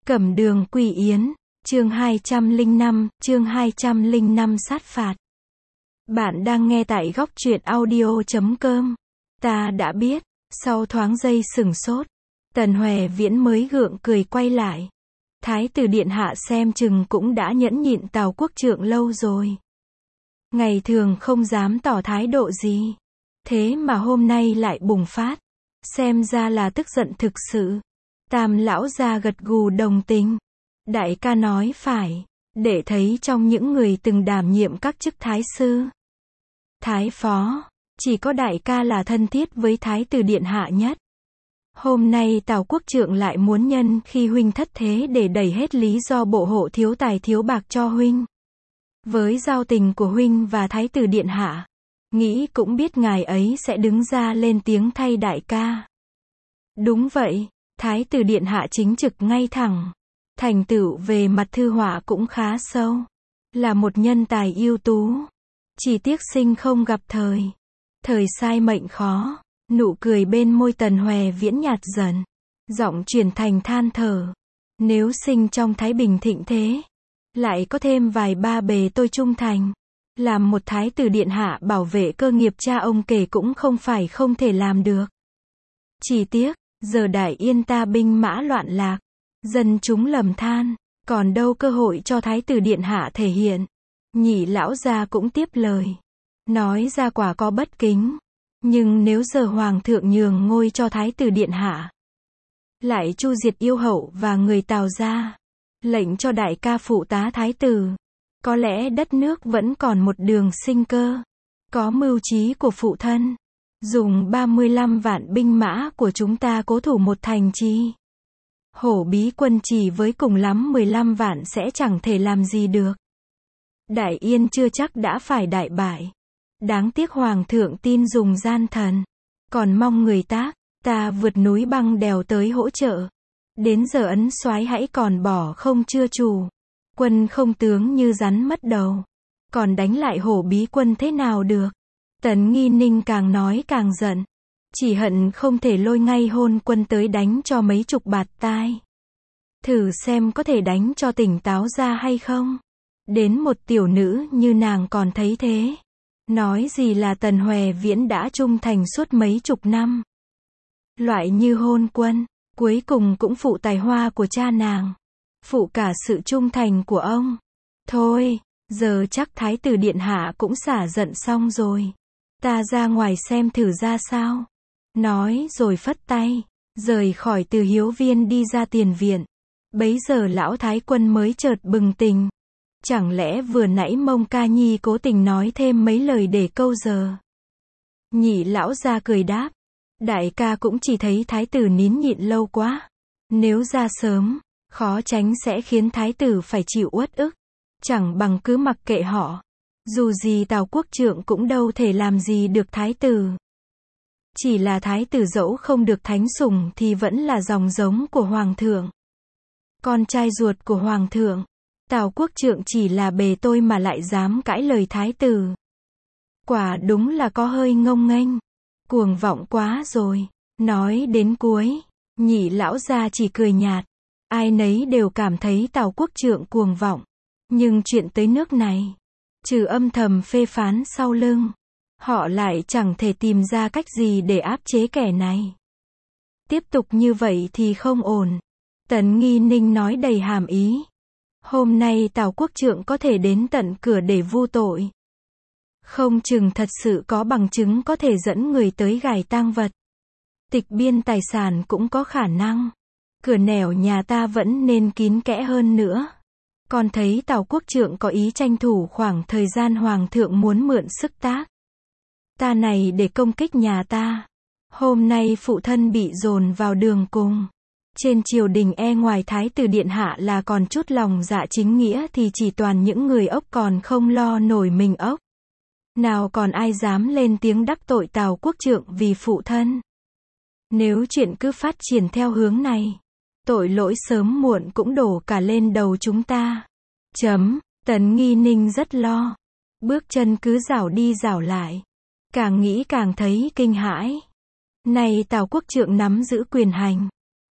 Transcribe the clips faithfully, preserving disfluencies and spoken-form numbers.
Cẩm đường Quỷ Yến, chương hai trăm lẻ năm, chương hai trăm lẻ năm sát phạt. Bạn đang nghe tại góc truyện audio chấm com. Ta đã biết, sau thoáng giây sừng sốt, Tần Hòe Viễn mới gượng cười quay lại. Thái tử điện hạ xem chừng cũng đã nhẫn nhịn Tào quốc trượng lâu rồi. Ngày thường không dám tỏ thái độ gì. Thế mà hôm nay lại bùng phát. Xem ra là tức giận thực sự. Tam lão gia gật gù đồng tình. Đại ca nói phải, để thấy trong những người từng đảm nhiệm các chức thái sư, thái phó, chỉ có đại ca là thân thiết với thái tử điện hạ nhất. Hôm nay Tào quốc trượng lại muốn nhân khi huynh thất thế để đẩy hết lý do bộ hộ thiếu tài thiếu bạc cho huynh. Với giao tình của huynh và thái tử điện hạ, nghĩ cũng biết ngài ấy sẽ đứng ra lên tiếng thay đại ca. Đúng vậy, thái tử điện hạ chính trực ngay thẳng. Thành tựu về mặt thư họa cũng khá sâu. Là một nhân tài ưu tú. Chỉ tiếc sinh không gặp thời. Thời sai mệnh khó. Nụ cười bên môi Tần Hòe Viễn nhạt dần. Giọng chuyển thành than thở. Nếu sinh trong thái bình thịnh thế, lại có thêm vài ba bề tôi trung thành, làm một thái tử điện hạ bảo vệ cơ nghiệp cha ông kể cũng không phải không thể làm được. Chỉ tiếc, giờ Đại Yên ta binh mã loạn lạc, dân chúng lầm than, còn đâu cơ hội cho thái tử điện hạ thể hiện. Nhị lão gia cũng tiếp lời, nói ra quả có bất kính, nhưng nếu giờ hoàng thượng nhường ngôi cho thái tử điện hạ, lại chu diệt yêu hậu và người Tào gia, lệnh cho đại ca phụ tá thái tử, có lẽ đất nước vẫn còn một đường sinh cơ. Có mưu trí của phụ thân, dùng ba mươi lăm vạn binh mã của chúng ta cố thủ một thành trì. Hổ Bí quân chỉ với cùng lắm mười lăm vạn sẽ chẳng thể làm gì được. Đại Yên chưa chắc đã phải đại bại. Đáng tiếc hoàng thượng tin dùng gian thần, còn mong người tác, ta vượt núi băng đèo tới hỗ trợ. Đến giờ ấn soái hãy còn bỏ không chưa chủ. Quân không tướng như rắn mất đầu, còn đánh lại Hổ Bí quân thế nào được. Tần Nghi Ninh càng nói càng giận. Chỉ hận không thể lôi ngay hôn quân tới đánh cho mấy chục bạt tai. Thử xem có thể đánh cho tỉnh táo ra hay không. Đến một tiểu nữ như nàng còn thấy thế. Nói gì là Tần Hòe Viễn đã trung thành suốt mấy chục năm. Loại như hôn quân, cuối cùng cũng phụ tài hoa của cha nàng. Phụ cả sự trung thành của ông. Thôi, giờ chắc thái tử điện hạ cũng xả giận xong rồi. Ta ra ngoài xem thử ra sao. Nói rồi phất tay, rời khỏi Từ Hiếu Viên đi ra tiền viện. Bấy giờ lão thái quân mới chợt bừng tỉnh. Chẳng lẽ vừa nãy Mông Ca Nhi cố tình nói thêm mấy lời để câu giờ. Nhị lão ra cười đáp. Đại ca cũng chỉ thấy thái tử nín nhịn lâu quá. Nếu ra sớm, khó tránh sẽ khiến thái tử phải chịu uất ức. Chẳng bằng cứ mặc kệ họ. Dù gì Tào quốc trượng cũng đâu thể làm gì được thái tử. Chỉ là thái tử dẫu không được thánh sủng thì vẫn là dòng giống của hoàng thượng. Con trai ruột của hoàng thượng. Tào quốc trượng chỉ là bề tôi mà lại dám cãi lời thái tử. Quả đúng là có hơi ngông nghênh. Cuồng vọng quá rồi. Nói đến cuối, nhị lão gia chỉ cười nhạt. Ai nấy đều cảm thấy Tào quốc trượng cuồng vọng. Nhưng chuyện tới nước này, trừ âm thầm phê phán sau lưng, họ lại chẳng thể tìm ra cách gì để áp chế kẻ này. Tiếp tục như vậy thì không ổn. Tần Nghi Ninh nói đầy hàm ý. Hôm nay Tào quốc trượng có thể đến tận cửa để vu tội. Không chừng thật sự có bằng chứng có thể dẫn người tới gài tang vật. Tịch biên tài sản cũng có khả năng. Cửa nẻo nhà ta vẫn nên kín kẽ hơn nữa. Còn thấy Tào quốc trượng có ý tranh thủ khoảng thời gian hoàng thượng muốn mượn sức tác. Ta này để công kích nhà ta. Hôm nay phụ thân bị dồn vào đường cùng. Trên triều đình e ngoài thái tử điện hạ là còn chút lòng dạ chính nghĩa thì chỉ toàn những người ốc còn không lo nổi mình ốc. Nào còn ai dám lên tiếng đắc tội Tào quốc trượng vì phụ thân. Nếu chuyện cứ phát triển theo hướng này, tội lỗi sớm muộn cũng đổ cả lên đầu chúng ta. Chấm, Tần Nghi Ninh rất lo. Bước chân cứ rảo đi rảo lại. Càng nghĩ càng thấy kinh hãi. Này Tào quốc trượng nắm giữ quyền hành.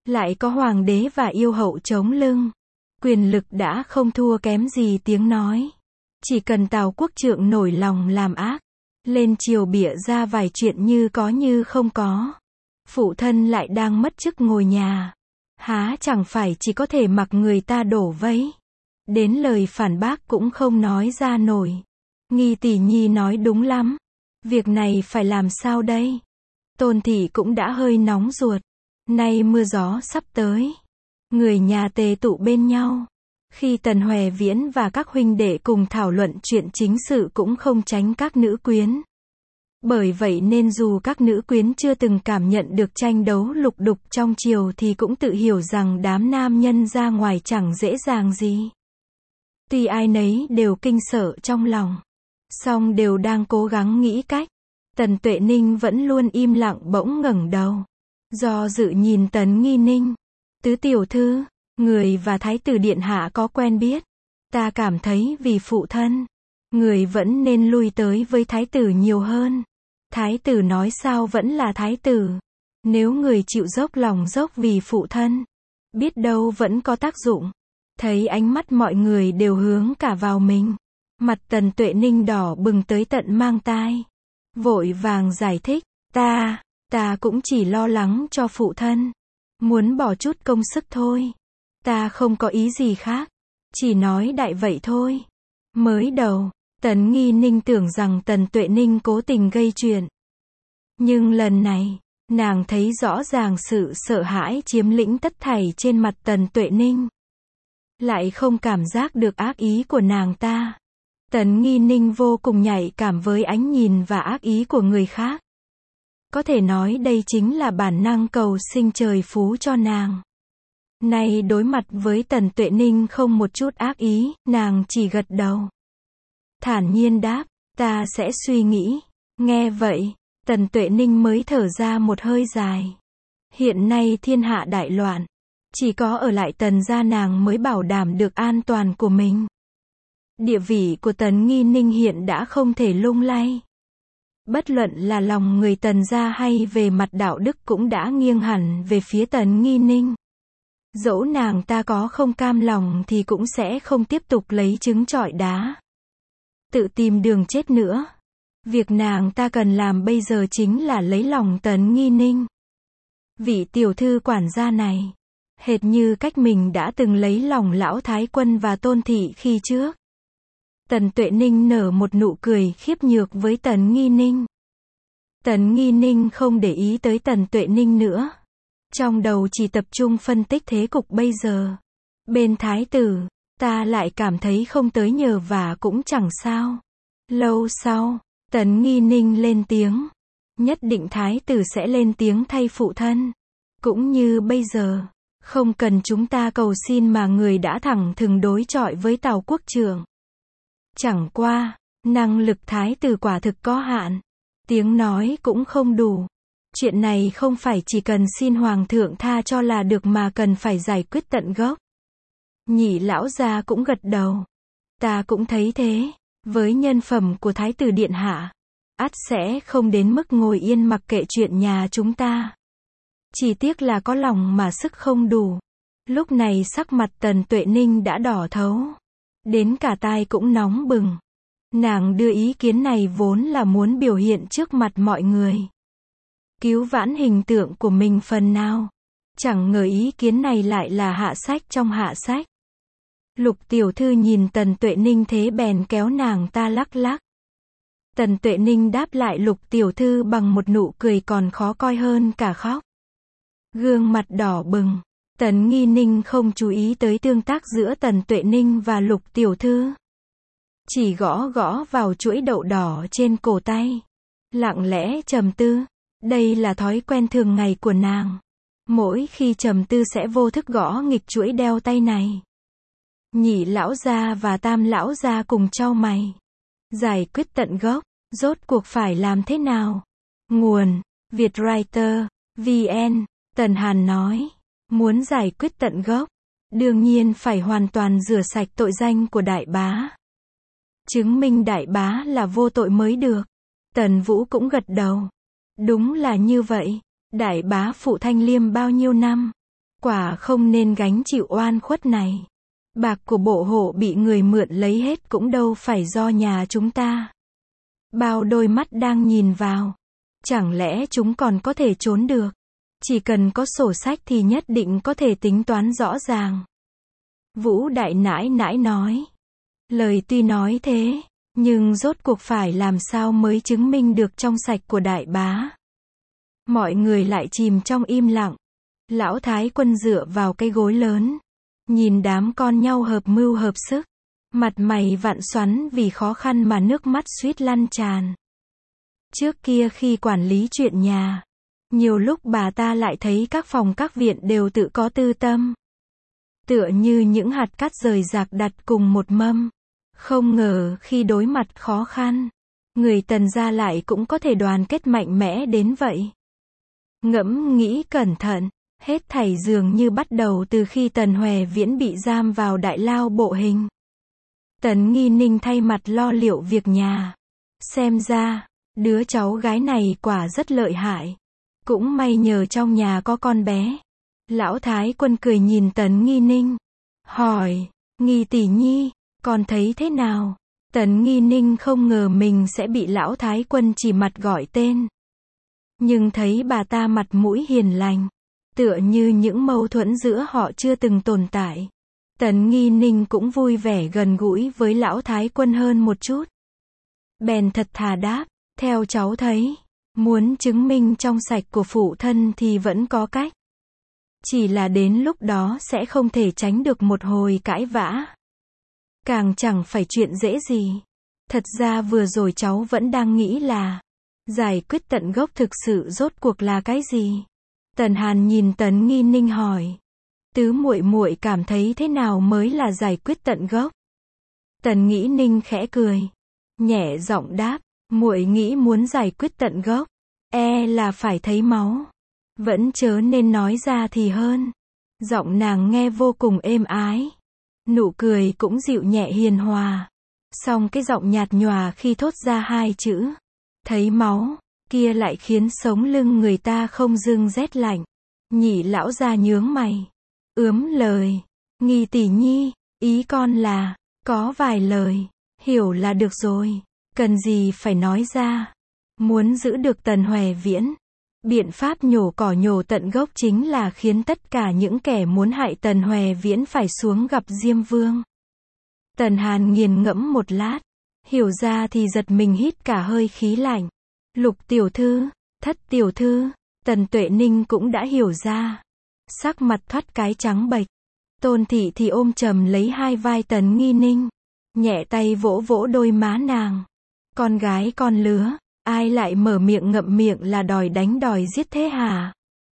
Lại có hoàng đế và yêu hậu chống lưng. Quyền lực đã không thua kém gì tiếng nói. Chỉ cần Tào quốc trượng nổi lòng làm ác, lên triều bịa ra vài chuyện như có như không có. Phụ thân lại đang mất chức ngồi nhà. Há chẳng phải chỉ có thể mặc người ta đổ vấy. Đến lời phản bác cũng không nói ra nổi. Nghi tỷ nhi nói đúng lắm. Việc này phải làm sao đây? Tôn thị cũng đã hơi nóng ruột. Nay mưa gió sắp tới. Người nhà tề tụ bên nhau. Khi Tần Hoè Viễn và các huynh đệ cùng thảo luận chuyện chính sự cũng không tránh các nữ quyến. Bởi vậy nên dù các nữ quyến chưa từng cảm nhận được tranh đấu lục đục trong triều thì cũng tự hiểu rằng đám nam nhân ra ngoài chẳng dễ dàng gì. Tuy ai nấy đều kinh sợ trong lòng, song đều đang cố gắng nghĩ cách. Tần Tuệ Ninh vẫn luôn im lặng bỗng ngẩng đầu. Do dự nhìn Tần Nghi Ninh. Tứ tiểu thư, người và Thái tử điện hạ có quen biết. Ta cảm thấy vì phụ thân, người vẫn nên lui tới với Thái tử nhiều hơn. Thái tử nói sao vẫn là Thái tử. Nếu người chịu dốc lòng dốc vì phụ thân, biết đâu vẫn có tác dụng. Thấy ánh mắt mọi người đều hướng cả vào mình. Mặt Tần Tuệ Ninh đỏ bừng tới tận mang tai. Vội vàng giải thích, ta, ta cũng chỉ lo lắng cho phụ thân. Muốn bỏ chút công sức thôi. Ta không có ý gì khác. Chỉ nói đại vậy thôi. Mới đầu, Tần Nghi Ninh tưởng rằng Tần Tuệ Ninh cố tình gây chuyện. Nhưng lần này, nàng thấy rõ ràng sự sợ hãi chiếm lĩnh tất thảy trên mặt Tần Tuệ Ninh. Lại không cảm giác được ác ý của nàng ta. Tần Nghi Ninh vô cùng nhạy cảm với ánh nhìn và ác ý của người khác. Có thể nói đây chính là bản năng cầu sinh trời phú cho nàng. Nay đối mặt với Tần Tuệ Ninh không một chút ác ý, nàng chỉ gật đầu. Thản nhiên đáp, ta sẽ suy nghĩ. Nghe vậy, Tần Tuệ Ninh mới thở ra một hơi dài. Hiện nay thiên hạ đại loạn. Chỉ có ở lại Tần gia nàng mới bảo đảm được an toàn của mình. Địa vị của Tần Nghi Ninh hiện đã không thể lung lay. Bất luận là lòng người Tần gia hay về mặt đạo đức cũng đã nghiêng hẳn về phía Tần Nghi Ninh. Dẫu nàng ta có không cam lòng thì cũng sẽ không tiếp tục lấy trứng trọi đá. Tự tìm đường chết nữa. Việc nàng ta cần làm bây giờ chính là lấy lòng Tần Nghi Ninh. Vị tiểu thư quản gia này, hệt như cách mình đã từng lấy lòng lão thái quân và Tôn thị khi trước. Tần Tuệ Ninh nở một nụ cười khiếp nhược với Tần Nghi Ninh. Tần Nghi Ninh không để ý tới Tần Tuệ Ninh nữa. Trong đầu chỉ tập trung phân tích thế cục bây giờ. Bên thái tử, ta lại cảm thấy không tới nhờ vả cũng chẳng sao. Lâu sau, Tần Nghi Ninh lên tiếng. Nhất định thái tử sẽ lên tiếng thay phụ thân. Cũng như bây giờ, không cần chúng ta cầu xin mà người đã thẳng thừng đối chọi với Tào quốc trưởng. Chẳng qua, năng lực thái tử quả thực có hạn. Tiếng nói cũng không đủ. Chuyện này không phải chỉ cần xin hoàng thượng tha cho là được mà cần phải giải quyết tận gốc. Nhị lão gia cũng gật đầu. Ta cũng thấy thế. Với nhân phẩm của thái tử điện hạ, ắt sẽ không đến mức ngồi yên mặc kệ chuyện nhà chúng ta. Chỉ tiếc là có lòng mà sức không đủ. Lúc này sắc mặt Tần Tuệ Ninh đã đỏ thấu. Đến cả tai cũng nóng bừng. Nàng đưa ý kiến này vốn là muốn biểu hiện trước mặt mọi người. Cứu vãn hình tượng của mình phần nào. Chẳng ngờ ý kiến này lại là hạ sách trong hạ sách. Lục tiểu thư nhìn Tần Tuệ Ninh thế bèn kéo nàng ta lắc lắc. Tần Tuệ Ninh đáp lại Lục tiểu thư bằng một nụ cười còn khó coi hơn cả khóc. Gương mặt đỏ bừng. Tần Nghi Ninh không chú ý tới tương tác giữa Tần Tuệ Ninh và Lục tiểu thư. Chỉ gõ gõ vào chuỗi đậu đỏ trên cổ tay. Lặng lẽ trầm tư. Đây là thói quen thường ngày của nàng. Mỗi khi trầm tư sẽ vô thức gõ nghịch chuỗi đeo tay này. Nhị lão gia và tam lão gia cùng chau mày. Giải quyết tận gốc. Rốt cuộc phải làm thế nào? Nguồn Vietwriter vn. Tần Hàn nói. Muốn giải quyết tận gốc, đương nhiên phải hoàn toàn rửa sạch tội danh của đại bá. Chứng minh đại bá là vô tội mới được. Tần Vũ cũng gật đầu. Đúng là như vậy. Đại bá phụ Thanh Liêm bao nhiêu năm. Quả không nên gánh chịu oan khuất này. Bạc của bộ hộ bị người mượn lấy hết cũng đâu phải do nhà chúng ta. Bao đôi mắt đang nhìn vào. Chẳng lẽ chúng còn có thể trốn được? Chỉ cần có sổ sách thì nhất định có thể tính toán rõ ràng. Vũ đại nãi nãi nói. Lời tuy nói thế, nhưng rốt cuộc phải làm sao mới chứng minh được trong sạch của đại bá. Mọi người lại chìm trong im lặng. Lão Thái Quân dựa vào cái gối lớn. Nhìn đám con nhau hợp mưu hợp sức. Mặt mày vặn xoắn vì khó khăn mà nước mắt suýt lăn tràn. Trước kia khi quản lý chuyện nhà, nhiều lúc bà ta lại thấy các phòng các viện đều tự có tư tâm. Tựa như những hạt cát rời rạc đặt cùng một mâm. Không ngờ khi đối mặt khó khăn, người Tần gia lại cũng có thể đoàn kết mạnh mẽ đến vậy. Ngẫm nghĩ cẩn thận, hết thảy dường như bắt đầu từ khi Tần Hoè Viễn bị giam vào đại lao bộ hình. Tần Nghi Ninh thay mặt lo liệu việc nhà. Xem ra, đứa cháu gái này quả rất lợi hại. Cũng may nhờ trong nhà có con bé. Lão Thái Quân cười nhìn Tần Nghi Ninh. Hỏi, Nghi tỷ nhi, con thấy thế nào? Tần Nghi Ninh không ngờ mình sẽ bị Lão Thái Quân chỉ mặt gọi tên. Nhưng thấy bà ta mặt mũi hiền lành. Tựa như những mâu thuẫn giữa họ chưa từng tồn tại. Tần Nghi Ninh cũng vui vẻ gần gũi với Lão Thái Quân hơn một chút. Bèn thật thà đáp, theo cháu thấy, muốn chứng minh trong sạch của phụ thân thì vẫn có cách. Chỉ là đến lúc đó sẽ không thể tránh được một hồi cãi vã. Càng chẳng phải chuyện dễ gì. Thật ra vừa rồi cháu vẫn đang nghĩ là, giải quyết tận gốc thực sự rốt cuộc là cái gì? Tần Hàn nhìn Tần Nghi Ninh hỏi. Tứ muội muội cảm thấy thế nào mới là giải quyết tận gốc? Tần Nghĩ Ninh khẽ cười, nhẹ giọng đáp, muội nghĩ muốn giải quyết tận gốc, e là phải thấy máu. Vẫn chớ nên nói ra thì hơn. Giọng nàng nghe vô cùng êm ái. Nụ cười cũng dịu nhẹ hiền hòa. Song cái giọng nhạt nhòa khi thốt ra hai chữ, thấy máu, kia lại khiến sống lưng người ta không dưng rét lạnh. Nhị lão gia nhướng mày. Ướm lời. Nghi tỷ nhi, ý con là, có vài lời, hiểu là được rồi. Cần gì phải nói ra. Muốn giữ được Tần Hoè Viễn, biện pháp nhổ cỏ nhổ tận gốc chính là khiến tất cả những kẻ muốn hại Tần Hoè Viễn phải xuống gặp Diêm Vương. Tần Hàn nghiền ngẫm một lát, hiểu ra thì giật mình hít cả hơi khí lạnh. Lục tiểu thư, Thất tiểu thư, Tần Tuệ Ninh cũng đã hiểu ra. Sắc mặt thoát cái trắng bệch. Tôn thị thì ôm chầm lấy hai vai Tần Nghi Ninh, nhẹ tay vỗ vỗ đôi má nàng. Con gái con lứa, ai lại mở miệng ngậm miệng là đòi đánh đòi giết thế hả?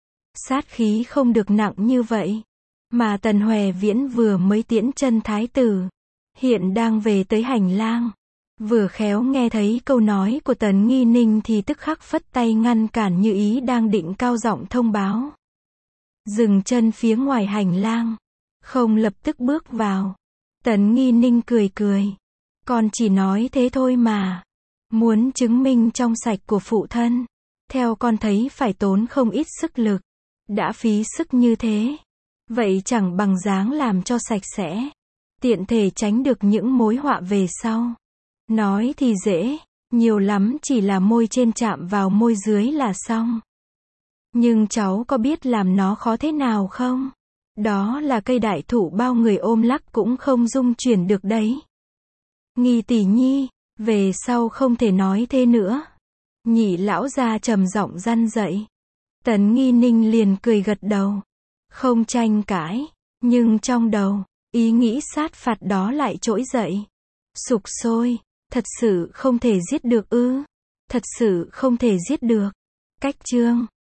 Sát khí không được nặng như vậy. Mà Tần Hoè Viễn vừa mới tiễn chân thái tử, hiện đang về tới hành lang. Vừa khéo nghe thấy câu nói của Tần Nghi Ninh thì tức khắc phất tay ngăn cản, như ý đang định cao giọng thông báo. Dừng chân phía ngoài hành lang, không lập tức bước vào. Tần Nghi Ninh cười cười. Con chỉ nói thế thôi mà. Muốn chứng minh trong sạch của phụ thân, theo con thấy phải tốn không ít sức lực. Đã phí sức như thế, vậy chẳng bằng dáng làm cho sạch sẽ, tiện thể tránh được những mối họa về sau. Nói thì dễ, nhiều lắm chỉ là môi trên chạm vào môi dưới là xong. Nhưng cháu có biết làm nó khó thế nào không? Đó là cây đại thụ bao người ôm lắc cũng không dung chuyển được đấy. Nghi tỷ nhi, về sau không thể nói thế nữa. Nhị lão gia trầm giọng răn dậy. Tần Nghi Ninh liền cười gật đầu, không tranh cãi, nhưng trong đầu, ý nghĩ sát phạt đó lại trỗi dậy. Sục sôi, thật sự không thể giết được ư? Thật sự không thể giết được. Cách chương